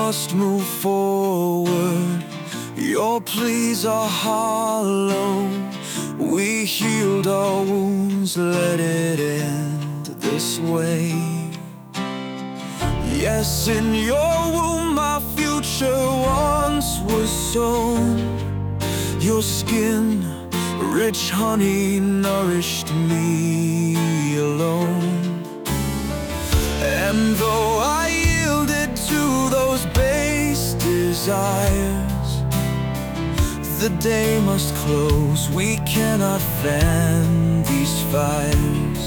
must move forward. Your pleas are hollow. We healed our wounds, let it end this way. Yes, in your womb my future once was sown. Your skin, rich honey, nourished me alone. And though I yielded to those base desires, the day must close, we cannot fan these fires.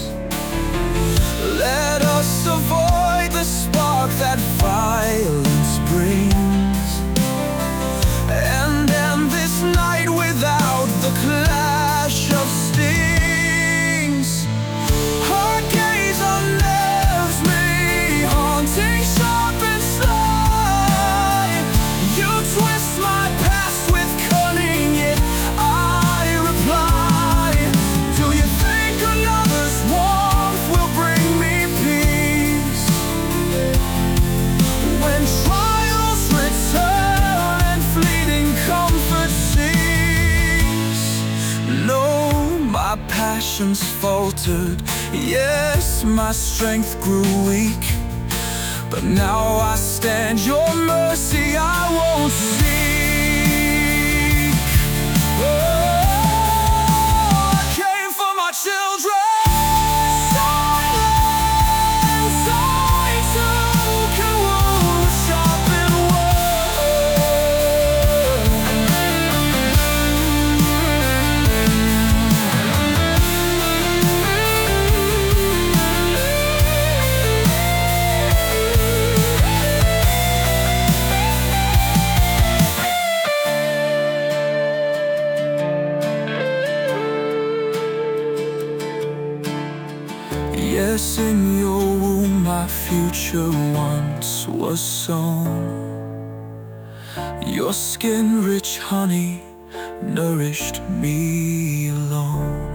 Let us avoid the spark that violence brings, and end this night without the clash of stings. Her gaze unnerves me, haunting, sharp and sly. You twist my past with cunning, yet I reply. Do you think another's warmth will bring me peace? When trials return and fleeting comfort cease. No, my passions faltered, yes, my strength grew weak, but now I stand your mercy I won't seek. Oh, I came for my children. Silence, I too can wound, sharpen Yes, in your womb my future once was sown. Your skin, rich honey, nourished me alone.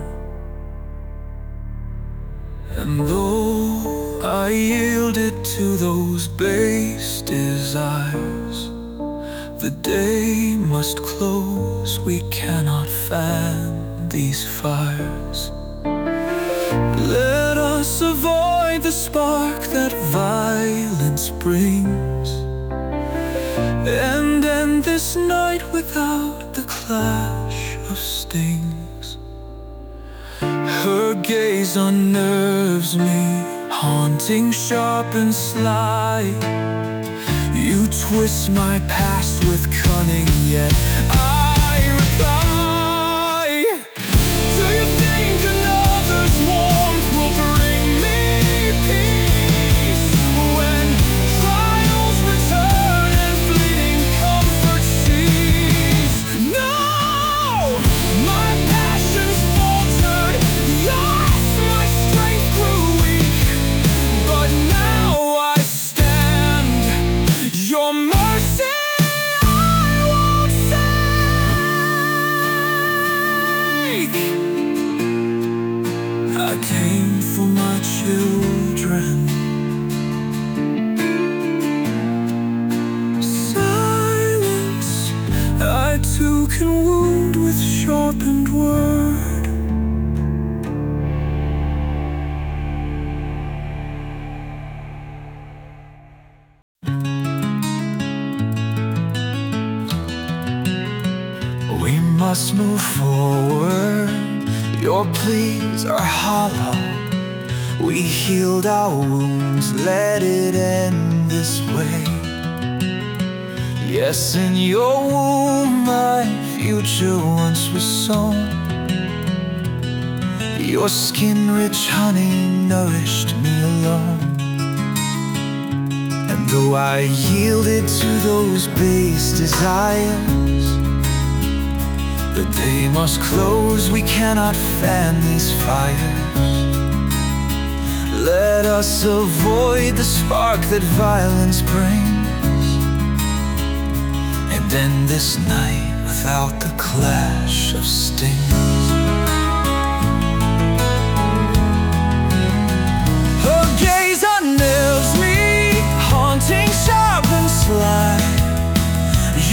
And though I yielded to those base desires, the day must close, we cannot fan these fires. Let us avoid the spark that violence brings, and end this night without the clash of stings. Her gaze unnerves me, haunting, sharp and sly. You twist my past with cunning, yet I reply. Do you think another's warmth will bring me peace? When trials return and fleeting comfort cease. No, my passions faltered, yes, my strength grew weak, but now I stand your mercy I won't seek. I came for my children. Silence, I too can wound with sharpened word. We must move forward. Your pleas are hollow. We healed our wounds, let it end this way. Yes, in your womb my future once was sown. Your skin, rich honey, nourished me alone. And though I yielded to those base desires, the day must close, we cannot fan these fires. Let us avoid the spark that violence brings, and end this night without the clash of stings. Her gaze unnerves me, haunting, sharp and sly.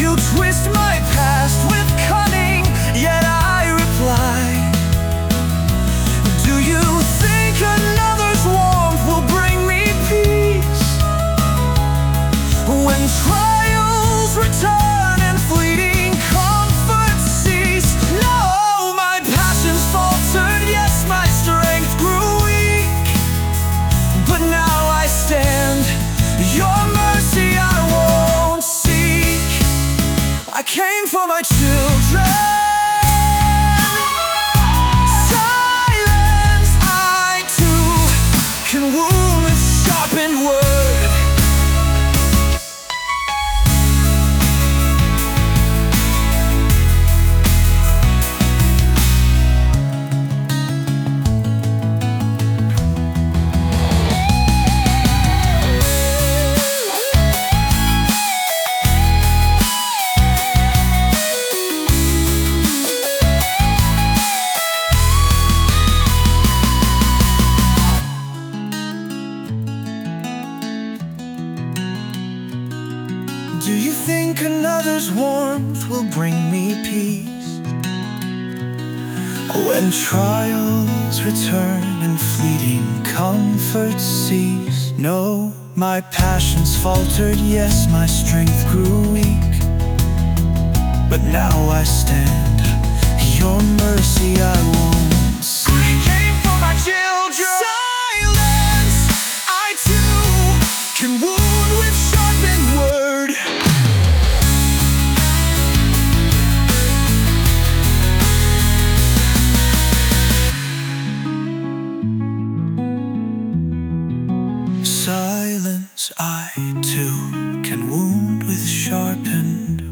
You twist my past with cunning, yet I reply, do you think another's warmth will bring me peace? When trials return and fleeting comfort cease. No, my passions faltered, yes, my strength grew weak, but now I stand, your mercy I won't seek. I came for my children. Silence, I too can wound with sharpened word. Do you think another's warmth will bring me peace? When trials return and fleeting comforts cease. No, my passions faltered, yes, my strength grew weak, but now I stand, your mercy I won't seek. I came for my children. Silence, I too can wound with sharpened word. Silence, I too can wound with sharpened